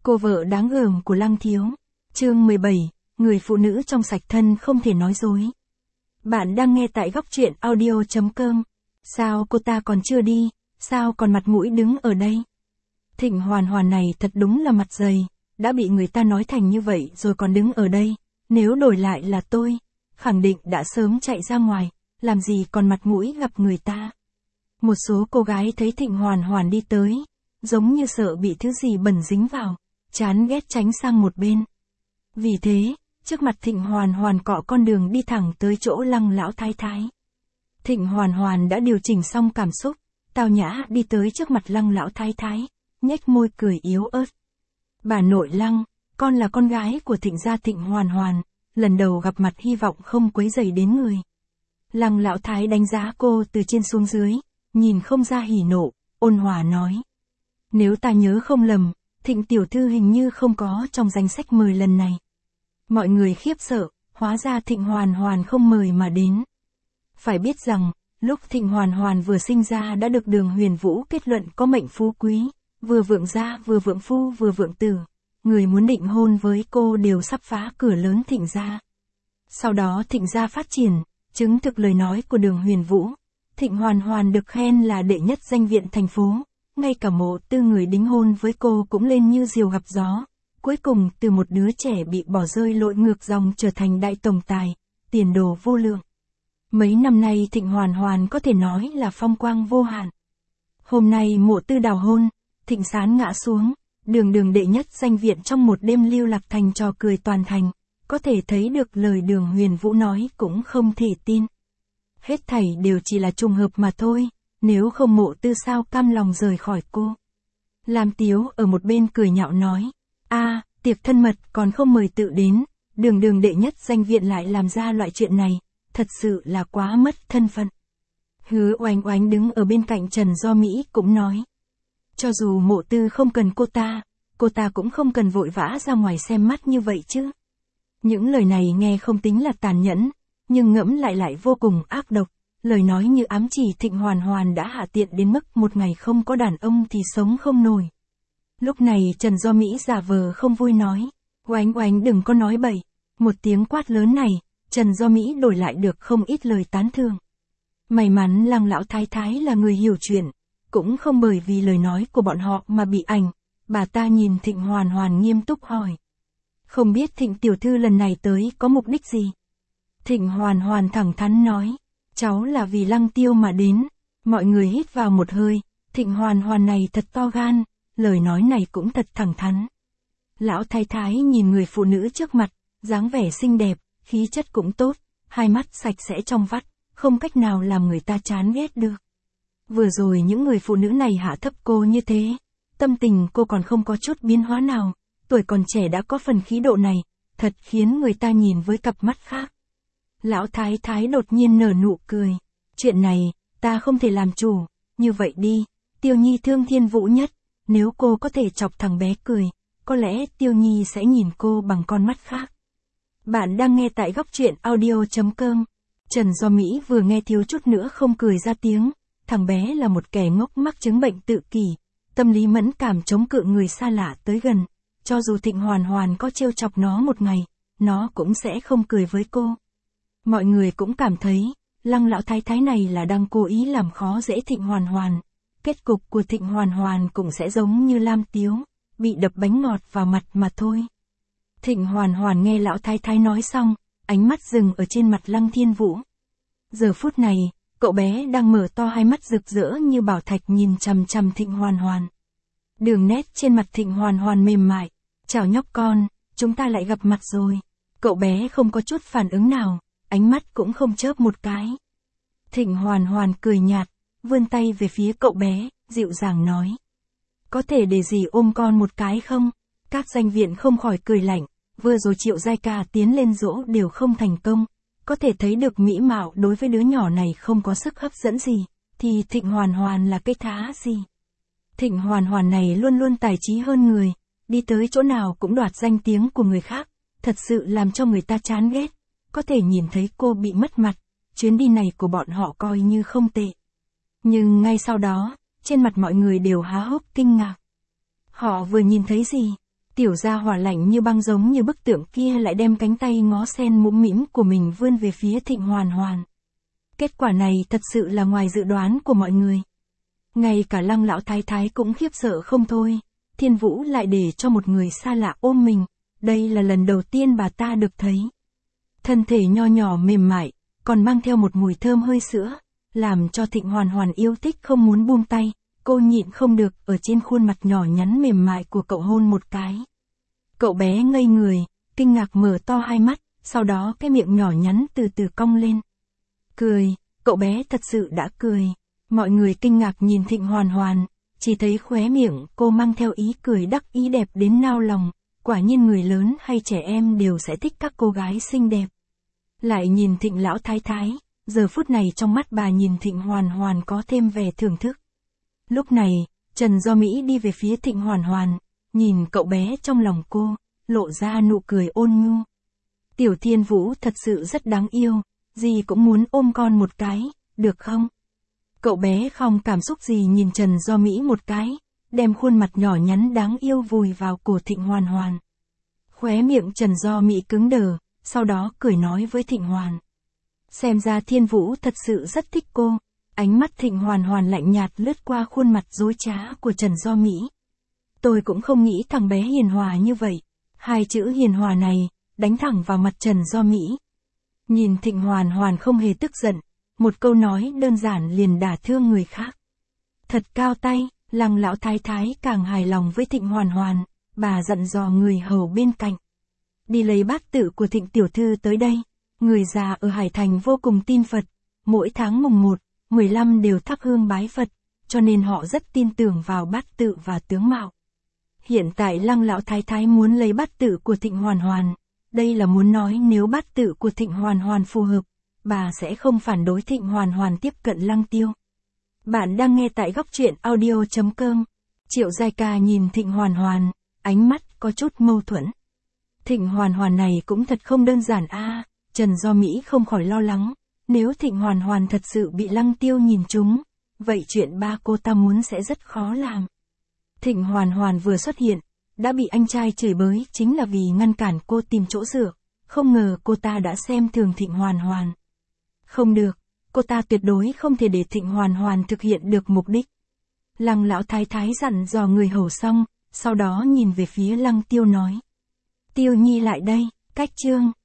Cô vợ đáng gờm của Lăng Thiếu. Chương 17, người phụ nữ trong sạch thân không thể nói dối. Bạn đang nghe tại góc truyện audio.com. Sao cô ta còn chưa đi, sao còn mặt mũi đứng ở đây? Thịnh Hoàn Hoàn này thật đúng là mặt dày, đã bị người ta nói thành như vậy rồi còn đứng ở đây. Nếu đổi lại là tôi, khẳng định đã sớm chạy ra ngoài, làm gì còn mặt mũi gặp người ta. Một số cô gái thấy Thịnh Hoàn Hoàn đi tới, giống như sợ bị thứ gì bẩn dính vào, chán ghét tránh sang một bên. Vì thế, trước mặt Thịnh Hoàn Hoàn cọ con đường đi thẳng tới chỗ Lăng lão thái thái. Thịnh Hoàn Hoàn đã điều chỉnh xong cảm xúc, tao nhã đi tới trước mặt Lăng lão thái thái, nhếch môi cười yếu ớt. Bà nội Lăng, con là con gái của Thịnh gia Thịnh Hoàn Hoàn, lần đầu gặp mặt hy vọng không quấy rầy đến người. Lăng lão thái đánh giá cô từ trên xuống dưới, nhìn không ra hỉ nộ, ôn hòa nói. Nếu ta nhớ không lầm, Thịnh tiểu thư hình như không có trong danh sách mời lần này. Mọi người khiếp sợ, hóa ra Thịnh Hoàn Hoàn không mời mà đến. Phải biết rằng, lúc Thịnh Hoàn Hoàn vừa sinh ra đã được Đường Huyền Vũ kết luận có mệnh phú quý, vừa vượng gia vừa vượng phu vừa vượng tử. Người muốn định hôn với cô đều sắp phá cửa lớn Thịnh gia. Sau đó Thịnh gia phát triển, chứng thực lời nói của Đường Huyền Vũ. Thịnh Hoàn Hoàn được khen là đệ nhất danh viện thành phố, ngay cả Mộ Tư người đính hôn với cô cũng lên như diều gặp gió. Cuối cùng từ một đứa trẻ bị bỏ rơi lội ngược dòng trở thành đại tổng tài, tiền đồ vô lượng. Mấy năm nay Thịnh Hoàn Hoàn có thể nói là phong quang vô hạn. Hôm nay Mộ Tư đào hôn, Thịnh Sán ngã xuống, Đường đệ nhất danh viện trong một đêm lưu lạc thành trò cười toàn thành, có thể thấy được lời Đường Huyền Vũ nói cũng không thể tin. Hết thảy đều chỉ là trùng hợp mà thôi, nếu không Mộ Tư sao cam lòng rời khỏi cô. Lam Tiếu ở một bên cười nhạo nói, tiệc thân mật còn không mời tự đến, Đường đệ nhất danh viện lại làm ra loại chuyện này, thật sự là quá mất thân phận. Hứa Oánh Oánh đứng ở bên cạnh Trần Do Mỹ cũng nói, cho dù Mộ Tư không cần cô ta cũng không cần vội vã ra ngoài xem mắt như vậy chứ. Những lời này nghe không tính là tàn nhẫn, nhưng ngẫm lại vô cùng ác độc, lời nói như ám chỉ Thịnh Hoàn Hoàn đã hạ tiện đến mức một ngày không có đàn ông thì sống không nổi. Lúc này Trần Do Mỹ giả vờ không vui nói, Oánh Oánh đừng có nói bậy. Một tiếng quát lớn này, Trần Do Mỹ đổi lại được không ít lời tán thưởng. May mắn Lăng lão thái thái là người hiểu chuyện, cũng không bởi vì lời nói của bọn họ mà bị ảnh. Bà ta nhìn Thịnh Hoàn Hoàn nghiêm túc hỏi, không biết Thịnh tiểu thư lần này tới có mục đích gì? Thịnh Hoàn Hoàn thẳng thắn nói, cháu là vì Lăng Tiêu mà đến. Mọi người hít vào một hơi, Thịnh Hoàn Hoàn này thật to gan, lời nói này cũng thật thẳng thắn. Lão thái thái nhìn người phụ nữ trước mặt, dáng vẻ xinh đẹp, khí chất cũng tốt, hai mắt sạch sẽ trong vắt, không cách nào làm người ta chán ghét được. Vừa rồi những người phụ nữ này hạ thấp cô như thế, tâm tình cô còn không có chút biến hóa nào, tuổi còn trẻ đã có phần khí độ này, thật khiến người ta nhìn với cặp mắt khác. Lão thái thái đột nhiên nở nụ cười, chuyện này, ta không thể làm chủ, như vậy đi, Tiêu Nhi thương Thiên Vũ nhất, nếu cô có thể chọc thằng bé cười, có lẽ Tiêu Nhi sẽ nhìn cô bằng con mắt khác. Bạn đang nghe tại góc truyện audio.com. Trần Do Mỹ vừa nghe thiếu chút nữa không cười ra tiếng, thằng bé là một kẻ ngốc mắc chứng bệnh tự kỷ, tâm lý mẫn cảm chống cự người xa lạ tới gần, cho dù Thịnh Hoàn Hoàn có trêu chọc nó một ngày, nó cũng sẽ không cười với cô. Mọi người cũng cảm thấy, Lăng lão thái thái này là đang cố ý làm khó dễ Thịnh Hoàn Hoàn. Kết cục của Thịnh Hoàn Hoàn cũng sẽ giống như Lam Tiếu, bị đập bánh ngọt vào mặt mà thôi. Thịnh Hoàn Hoàn nghe lão thái thái nói xong, ánh mắt dừng ở trên mặt Lăng Thiên Vũ. Giờ phút này, cậu bé đang mở to hai mắt rực rỡ như bảo thạch nhìn chằm chằm Thịnh Hoàn Hoàn. Đường nét trên mặt Thịnh Hoàn Hoàn mềm mại, chào nhóc con, chúng ta lại gặp mặt rồi. Cậu bé không có chút phản ứng nào, ánh mắt cũng không chớp một cái. Thịnh Hoàn Hoàn cười nhạt, vươn tay về phía cậu bé, dịu dàng nói. Có thể để dì ôm con một cái không? Các danh viện không khỏi cười lạnh, vừa rồi Triệu Giai Ca tiến lên dỗ đều không thành công. Có thể thấy được mỹ mạo đối với đứa nhỏ này không có sức hấp dẫn gì, thì Thịnh Hoàn Hoàn là cái thá gì? Thịnh Hoàn Hoàn này luôn luôn tài trí hơn người, đi tới chỗ nào cũng đoạt danh tiếng của người khác, thật sự làm cho người ta chán ghét. Có thể nhìn thấy cô bị mất mặt, chuyến đi này của bọn họ coi như không tệ. Nhưng ngay sau đó, trên mặt mọi người đều há hốc kinh ngạc. Họ vừa nhìn thấy gì? Tiểu gia hỏa lạnh như băng giống như bức tượng kia lại đem cánh tay ngó sen mũm mĩm của mình vươn về phía Thịnh Hoàn Hoàn. Kết quả này thật sự là ngoài dự đoán của mọi người. Ngay cả Lăng lão thái thái cũng khiếp sợ không thôi, Thiên Vũ lại để cho một người xa lạ ôm mình, đây là lần đầu tiên bà ta được thấy. Thân thể nho nhỏ mềm mại, còn mang theo một mùi thơm hơi sữa, làm cho Thịnh Hoàn Hoàn yêu thích không muốn buông tay, cô nhịn không được ở trên khuôn mặt nhỏ nhắn mềm mại của cậu hôn một cái. Cậu bé ngây người, kinh ngạc mở to hai mắt, sau đó cái miệng nhỏ nhắn từ từ cong lên. Cười, cậu bé thật sự đã cười. Mọi người kinh ngạc nhìn Thịnh Hoàn Hoàn, chỉ thấy khóe miệng cô mang theo ý cười đắc ý đẹp đến nao lòng, quả nhiên người lớn hay trẻ em đều sẽ thích các cô gái xinh đẹp. Lại nhìn Thịnh lão thái thái, giờ phút này trong mắt bà nhìn Thịnh Hoàn Hoàn có thêm vẻ thưởng thức. Lúc này, Trần Do Mỹ đi về phía Thịnh Hoàn Hoàn, nhìn cậu bé trong lòng cô, lộ ra nụ cười ôn nhu. Tiểu Thiên Vũ thật sự rất đáng yêu, dì cũng muốn ôm con một cái, được không? Cậu bé không cảm xúc gì nhìn Trần Do Mỹ một cái, đem khuôn mặt nhỏ nhắn đáng yêu vùi vào cổ Thịnh Hoàn Hoàn. Khóe miệng Trần Do Mỹ cứng đờ, sau đó cười nói với Thịnh Hoàn. Xem ra Thiên Vũ thật sự rất thích cô. Ánh mắt Thịnh Hoàn Hoàn lạnh nhạt lướt qua khuôn mặt dối trá của Trần Do Mỹ. Tôi cũng không nghĩ thằng bé hiền hòa như vậy. Hai chữ hiền hòa này, đánh thẳng vào mặt Trần Do Mỹ. Nhìn Thịnh Hoàn Hoàn không hề tức giận, một câu nói đơn giản liền đả thương người khác. Thật cao tay, Lăng lão thái thái càng hài lòng với Thịnh Hoàn Hoàn, bà dặn dò người hầu bên cạnh. Đi lấy bát tự của Thịnh tiểu thư tới đây, người già ở Hải Thành vô cùng tin Phật, mỗi tháng mùng 1, 15 đều thắp hương bái Phật, cho nên họ rất tin tưởng vào bát tự và tướng mạo. Hiện tại Lăng lão thái thái muốn lấy bát tự của Thịnh Hoàn Hoàn, đây là muốn nói nếu bát tự của Thịnh Hoàn Hoàn phù hợp, bà sẽ không phản đối Thịnh Hoàn Hoàn tiếp cận Lăng Tiêu. Bạn đang nghe tại góc truyện audio.com. Triệu Giai Ca nhìn Thịnh Hoàn Hoàn, ánh mắt có chút mâu thuẫn. Thịnh Hoàn Hoàn này cũng thật không đơn giản a. Trần Do Mỹ không khỏi lo lắng, nếu Thịnh Hoàn Hoàn thật sự bị Lăng Tiêu nhìn trúng, vậy chuyện ba cô ta muốn sẽ rất khó làm. Thịnh Hoàn Hoàn vừa xuất hiện, đã bị anh trai chửi bới chính là vì ngăn cản cô tìm chỗ dựa, không ngờ cô ta đã xem thường Thịnh Hoàn Hoàn. Không được, cô ta tuyệt đối không thể để Thịnh Hoàn Hoàn thực hiện được mục đích. Lăng lão thái thái dặn dò người hầu xong, sau đó nhìn về phía Lăng Tiêu nói. Tiêu Nhi lại đây, cách chương.